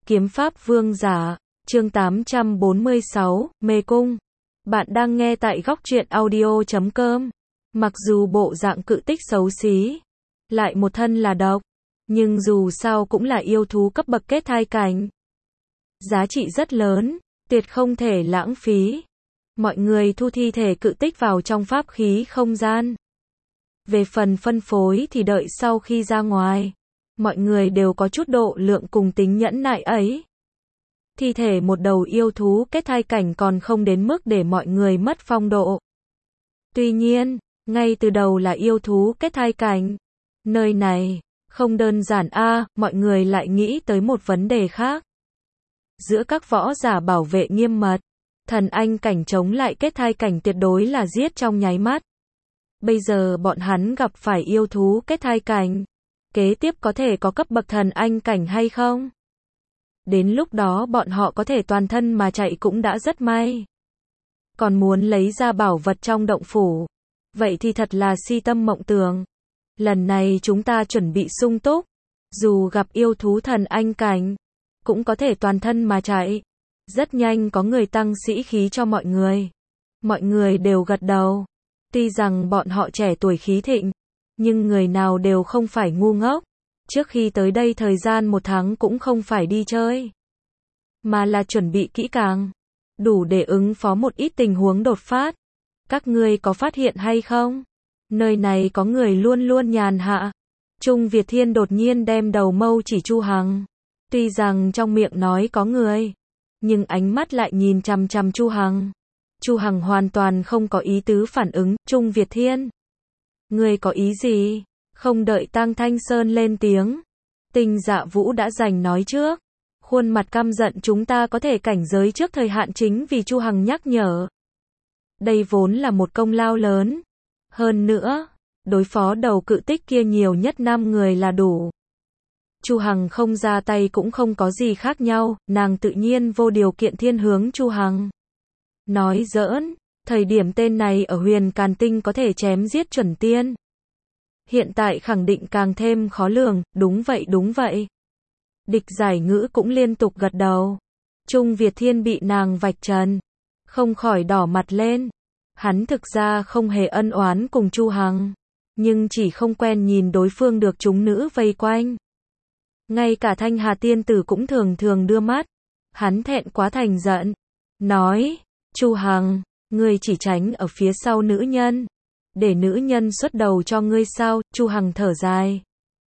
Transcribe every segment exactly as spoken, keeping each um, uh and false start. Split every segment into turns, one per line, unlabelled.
Kiếm pháp vương giả, chương tám trăm bốn mươi sáu, Mê cung. Bạn đang nghe tại góc truyện audio chấm com. Mặc dù bộ dạng cự tích xấu xí, lại một thân là độc, nhưng dù sao cũng là yêu thú cấp bậc kết thai cảnh. Giá trị rất lớn, tuyệt không thể lãng phí. Mọi người thu thi thể cự tích vào trong pháp khí không gian. Về phần phân phối thì đợi sau khi ra ngoài. Mọi người đều có chút độ lượng cùng tính nhẫn nại ấy. Thi thể một đầu yêu thú kết thai cảnh còn không đến mức để mọi người mất phong độ. Tuy nhiên, ngay từ đầu là yêu thú kết thai cảnh. Nơi này, không đơn giản a, à, mọi người lại nghĩ tới một vấn đề khác. Giữa các võ giả bảo vệ nghiêm mật, thần anh cảnh chống lại kết thai cảnh tuyệt đối là giết trong nháy mắt. Bây giờ bọn hắn gặp phải yêu thú kết thai cảnh. Kế tiếp có thể có cấp bậc thần anh cảnh hay không? Đến lúc đó bọn họ có thể toàn thân mà chạy cũng đã rất may. Còn muốn lấy ra bảo vật trong động phủ. Vậy thì thật là si tâm mộng tưởng. Lần này chúng ta chuẩn bị sung túc. Dù gặp yêu thú thần anh cảnh, cũng có thể toàn thân mà chạy. Rất nhanh có người tăng sĩ khí cho mọi người. Mọi người đều gật đầu. Tuy rằng bọn họ trẻ tuổi khí thịnh, nhưng người nào đều không phải ngu ngốc. Trước khi tới đây thời gian một tháng cũng không phải đi chơi, mà là chuẩn bị kỹ càng, đủ để ứng phó một ít tình huống đột phát. Các ngươi có phát hiện hay không? Nơi này có người luôn luôn nhàn hạ. Trung Việt Thiên đột nhiên đem đầu mâu chỉ Chu Hằng. Tuy rằng trong miệng nói có người, nhưng ánh mắt lại nhìn chằm chằm Chu Hằng. Chu Hằng hoàn toàn không có ý tứ phản ứng. Trung Việt Thiên, ngươi có ý gì? Không đợi Tang Thanh Sơn lên tiếng, Tinh Dạ Vũ đã giành nói trước. Khuôn mặt căm giận, chúng ta có thể cảnh giới trước thời hạn chính vì Chu Hằng nhắc nhở. Đây vốn là một công lao lớn. Hơn nữa, đối phó đầu cự tích kia nhiều nhất năm người là đủ. Chu Hằng không ra tay cũng không có gì khác nhau, nàng tự nhiên vô điều kiện thiên hướng Chu Hằng. Nói giỡn, thời điểm tên này ở Huyền Càn Tinh có thể chém giết chuẩn tiên. Hiện tại khẳng định càng thêm khó lường. Đúng vậy đúng vậy. Địch Giải Ngữ cũng liên tục gật đầu. Trung Việt Thiên bị nàng vạch trần, không khỏi đỏ mặt lên. Hắn thực ra không hề ân oán cùng Chu Hằng, nhưng chỉ không quen nhìn đối phương được chúng nữ vây quanh. Ngay cả Thanh Hà tiên tử cũng thường thường đưa mắt. Hắn thẹn quá thành giận, nói, Chu Hằng, ngươi chỉ tránh ở phía sau nữ nhân, để nữ nhân xuất đầu cho ngươi sao? Chu Hằng thở dài,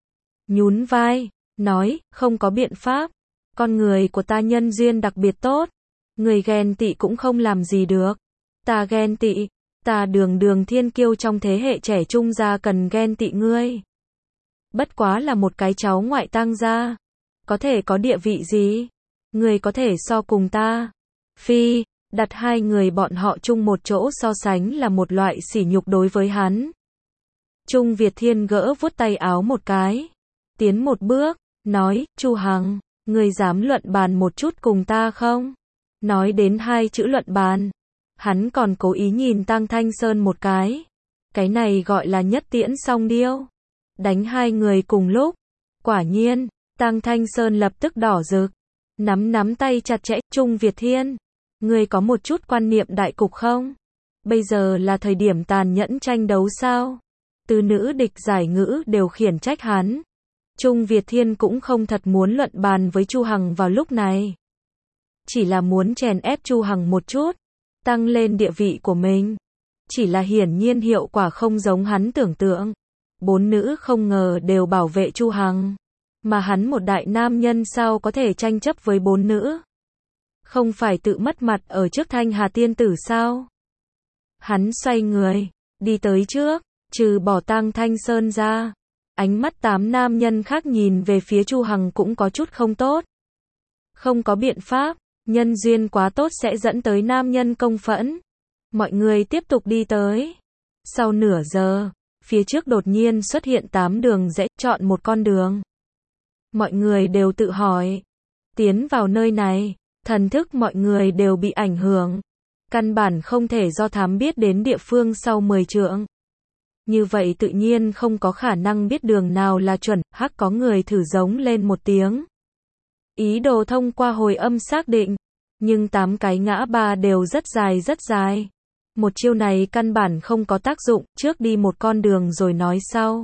nhún vai, nói, không có biện pháp. Con người của ta nhân duyên đặc biệt tốt. Người ghen tị cũng không làm gì được. Ta ghen tị, ta đường đường thiên kiêu trong thế hệ trẻ trung gia cần ghen tị ngươi. Bất quá là một cái cháu ngoại tang gia, có thể có địa vị gì? Ngươi có thể so cùng ta? Phi, đặt hai người bọn họ chung một chỗ so sánh là một loại sỉ nhục đối với hắn. Trung Việt Thiên gỡ vuốt tay áo một cái, tiến một bước, nói, Chu Hằng, ngươi dám luận bàn một chút cùng ta không? Nói đến hai chữ luận bàn, hắn còn cố ý nhìn Tang Thanh Sơn một cái. Cái này gọi là nhất tiễn song điêu. Đánh hai người cùng lúc. Quả nhiên, Tang Thanh Sơn lập tức đỏ rực, nắm nắm tay chặt chẽ. Trung Việt Thiên, ngươi có một chút quan niệm đại cục không? Bây giờ là thời điểm tàn nhẫn tranh đấu sao? Từ nữ Địch Giải Ngữ đều khiển trách hắn. Trung Việt Thiên cũng không thật muốn luận bàn với Chu Hằng vào lúc này. Chỉ là muốn chèn ép Chu Hằng một chút, tăng lên địa vị của mình. Chỉ là hiển nhiên hiệu quả không giống hắn tưởng tượng. Bốn nữ không ngờ đều bảo vệ Chu Hằng, mà hắn một đại nam nhân sao có thể tranh chấp với bốn nữ? Không phải tự mất mặt ở trước Thanh Hà tiên tử sao? Hắn xoay người, đi tới trước, trừ bỏ Tang Thanh Sơn ra, ánh mắt tám nam nhân khác nhìn về phía Chu Hằng cũng có chút không tốt. Không có biện pháp, nhân duyên quá tốt sẽ dẫn tới nam nhân công phẫn. Mọi người tiếp tục đi tới. Sau nửa giờ, phía trước đột nhiên xuất hiện tám đường rẽ, chọn một con đường. Mọi người đều tự hỏi, tiến vào nơi này, thần thức mọi người đều bị ảnh hưởng. Căn bản không thể do thám biết đến địa phương sau mười trượng. Như vậy tự nhiên không có khả năng biết đường nào là chuẩn. Hắc có người thử giống lên một tiếng. ý đồ thông qua hồi âm xác định. Nhưng tám cái ngã ba đều rất dài rất dài. Một chiêu này căn bản không có tác dụng, trước đi một con đường rồi nói sau.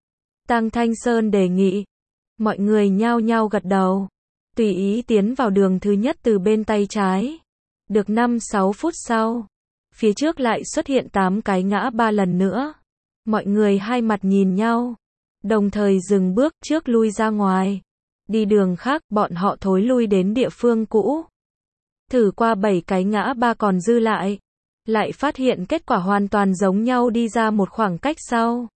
Tăng Thanh Sơn đề nghị. Mọi người nhao nhao gật đầu. Tùy ý tiến vào đường thứ nhất từ bên tay trái. Được năm sáu phút sau, phía trước lại xuất hiện tám cái ngã ba lần nữa. Mọi người hai mặt nhìn nhau, đồng thời dừng bước trước lui ra ngoài. Đi đường khác, bọn họ thối lui đến địa phương cũ. Thử qua bảy cái ngã ba còn dư lại. Lại phát hiện kết quả hoàn toàn giống nhau, đi ra một khoảng cách sau.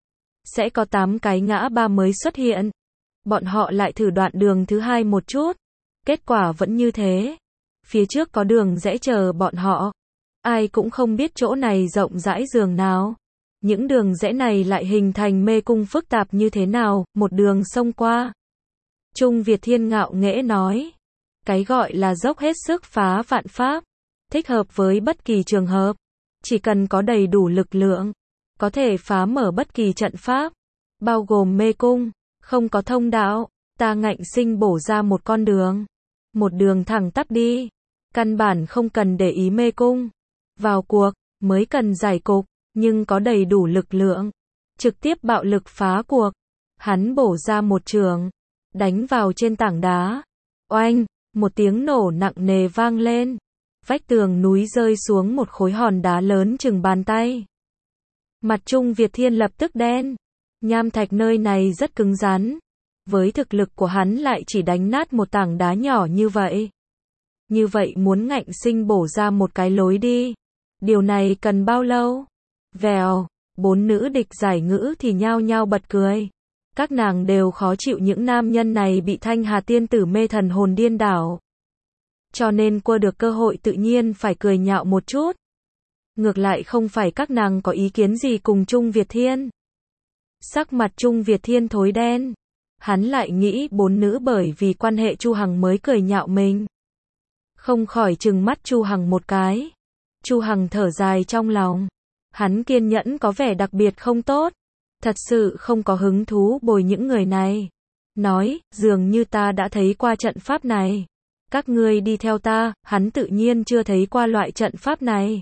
Sẽ có tám cái ngã ba mới xuất hiện. Bọn họ lại thử đoạn đường thứ hai một chút. Kết quả vẫn như thế. Phía trước có đường rẽ chờ bọn họ. Ai cũng không biết chỗ này rộng rãi giường nào. Những đường rẽ này lại hình thành mê cung phức tạp như thế nào, một đường xông qua. Trung Việt Thiên ngạo nghễ nói. Cái gọi là dốc hết sức phá vạn pháp. Thích hợp với bất kỳ trường hợp. Chỉ cần có đầy đủ lực lượng. Có thể phá mở bất kỳ trận pháp. Bao gồm mê cung. Không có thông đạo. Ta ngạnh sinh bổ ra một con đường. Một đường thẳng tắp đi. Căn bản không cần để ý mê cung. Vào cuộc, mới cần giải cục. Nhưng có đầy đủ lực lượng. Trực tiếp bạo lực phá cuộc. Hắn bổ ra một trường. Đánh vào trên tảng đá. Oanh, một tiếng nổ nặng nề vang lên. Vách tường núi rơi xuống một khối hòn đá lớn chừng bàn tay. Mặt Trung Việt Thiên lập tức đen. Nham thạch nơi này rất cứng rắn. Với thực lực của hắn lại chỉ đánh nát một tảng đá nhỏ như vậy. Như vậy muốn ngạnh sinh bổ ra một cái lối đi. Điều này cần bao lâu? Vèo, bốn nữ địch giải ngữ thì nhao nhao bật cười. Các nàng đều khó chịu những nam nhân này bị Thanh Hà tiên tử mê thần hồn điên đảo. Cho nên qua được cơ hội tự nhiên phải cười nhạo một chút. Ngược lại không phải các nàng có ý kiến gì cùng Trung Việt Thiên. Sắc mặt Trung Việt Thiên thối đen. Hắn lại nghĩ bốn nữ bởi vì quan hệ Chu Hằng mới cười nhạo mình. Không khỏi trừng mắt Chu Hằng một cái. Chu Hằng thở dài trong lòng. Hắn kiên nhẫn có vẻ đặc biệt không tốt. Thật sự không có hứng thú bồi những người này. Nói, dường như ta đã thấy qua trận pháp này. Các ngươi đi theo ta, hắn tự nhiên chưa thấy qua loại trận pháp này.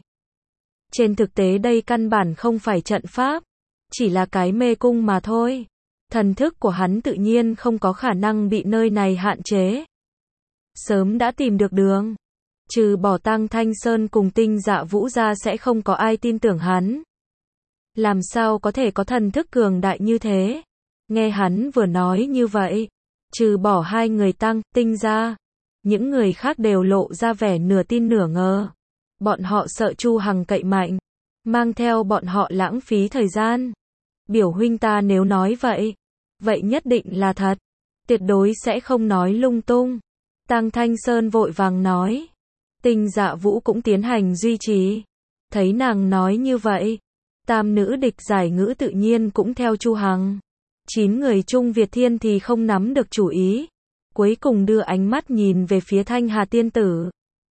Trên thực tế đây căn bản không phải trận pháp. Chỉ là cái mê cung mà thôi. Thần thức của hắn tự nhiên không có khả năng bị nơi này hạn chế. Sớm đã tìm được đường. Trừ bỏ Tăng Thanh Sơn cùng Tinh Dạ Vũ ra sẽ không có ai tin tưởng hắn. Làm sao có thể có thần thức cường đại như thế? Nghe hắn vừa nói như vậy. Trừ bỏ hai người Tăng, Tinh ra. Những người khác đều lộ ra vẻ nửa tin nửa ngờ. Bọn họ sợ Chu Hằng cậy mạnh. Mang theo bọn họ lãng phí thời gian. Biểu huynh ta nếu nói vậy. Vậy nhất định là thật. Tuyệt đối sẽ không nói lung tung. Tăng Thanh Sơn vội vàng nói. Tinh Dạ Vũ cũng tiến hành duy trì. Thấy nàng nói như vậy. Tam nữ địch giải ngữ tự nhiên cũng theo Chu Hằng. Chín người Trung Việt Thiên thì không nắm được chủ ý. Cuối cùng đưa ánh mắt nhìn về phía Thanh Hà tiên tử.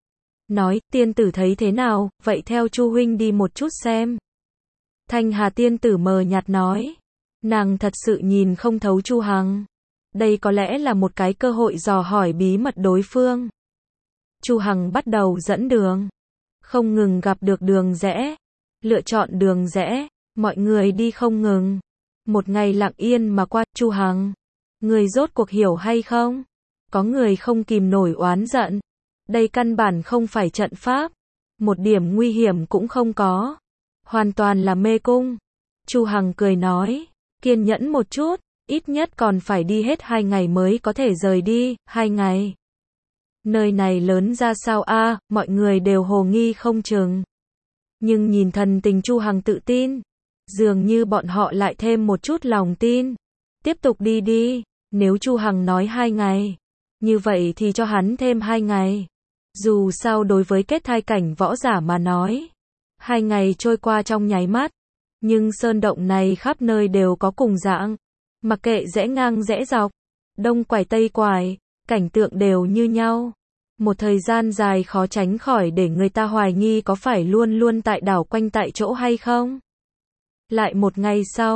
Nói, tiên tử thấy thế nào, vậy theo Chu huynh đi một chút xem. Thanh Hà tiên tử mờ nhạt nói. Nàng thật sự nhìn không thấu Chu Hằng. Đây có lẽ là một cái cơ hội dò hỏi bí mật đối phương. Chu Hằng bắt đầu dẫn đường. Không ngừng gặp được đường rẽ. Lựa chọn đường rẽ. Mọi người đi không ngừng. Một ngày lặng yên mà qua. Chu Hằng, người rốt cuộc hiểu hay không? Có người không kìm nổi oán giận. Đây căn bản không phải trận pháp. Một điểm nguy hiểm cũng không có. Hoàn toàn là mê cung. Chu Hằng cười nói. Kiên nhẫn một chút. Ít nhất còn phải đi hết hai ngày mới có thể rời đi. Hai ngày. Nơi này lớn ra sao a? À, mọi người đều hồ nghi không chừng. Nhưng nhìn thần tình Chu Hằng tự tin. Dường như bọn họ lại thêm một chút lòng tin. Tiếp tục đi đi. Nếu Chu Hằng nói hai ngày. Như vậy thì cho hắn thêm hai ngày. Dù sao đối với kết thai cảnh võ giả mà nói. Hai ngày trôi qua trong nháy mắt. Nhưng sơn động này khắp nơi đều có cùng dạng. Mặc kệ rẽ ngang rẽ dọc. Đông quải tây quải. Cảnh tượng đều như nhau. Một thời gian dài khó tránh khỏi để người ta hoài nghi có phải luôn luôn tại đảo quanh tại chỗ hay không. Lại một ngày sau.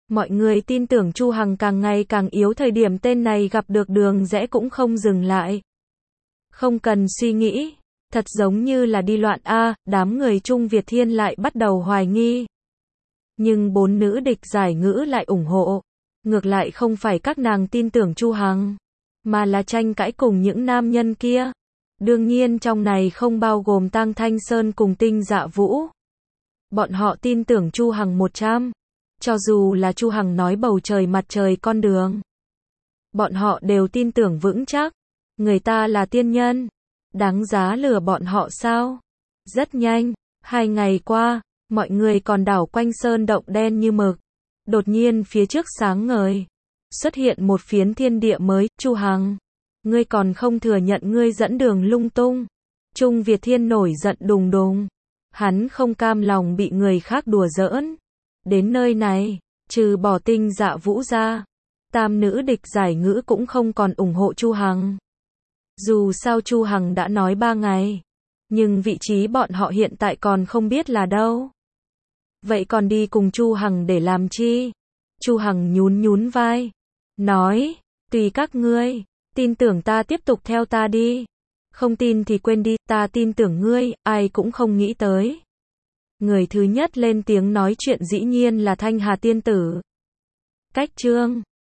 Mọi người tin tưởng Chu Hằng càng ngày càng yếu, thời điểm tên này gặp được đường rẽ cũng không dừng lại. Không cần suy nghĩ, thật giống như là đi loạn a, đám người Trung Việt Thiên lại bắt đầu hoài nghi. Nhưng bốn nữ địch giải ngữ lại ủng hộ. Ngược lại không phải các nàng tin tưởng Chu Hằng, mà là tranh cãi cùng những nam nhân kia. Đương nhiên trong này không bao gồm Tang Thanh Sơn cùng Tinh Dạ Vũ. Bọn họ tin tưởng Chu Hằng một trăm. Cho dù là Chu Hằng nói bầu trời mặt trời con đường, bọn họ đều tin tưởng vững chắc. Người ta là tiên nhân, đáng giá lừa bọn họ sao? Rất nhanh, hai ngày qua, mọi người còn đảo quanh sơn động đen như mực. Đột nhiên phía trước sáng ngời, xuất hiện một phiến thiên địa mới. Chu Hằng, ngươi còn không thừa nhận ngươi dẫn đường lung tung. Trung Việt Thiên nổi giận đùng đùng. Hắn không cam lòng bị người khác đùa giỡn. Đến nơi này, trừ bỏ Tinh Dạ Vũ ra, tam nữ địch giải ngữ cũng không còn ủng hộ Chu Hằng. Dù sao Chu Hằng đã nói ba ngày, nhưng vị trí bọn họ hiện tại còn không biết là đâu. Vậy còn đi cùng Chu Hằng để làm chi? Chu Hằng nhún nhún vai, nói, tùy các ngươi, tin tưởng ta tiếp tục theo ta đi. Không tin thì quên đi, ta tin tưởng ngươi. Ai cũng không nghĩ tới. Người thứ nhất lên tiếng nói chuyện dĩ nhiên là Thanh Hà tiên tử. Cách chương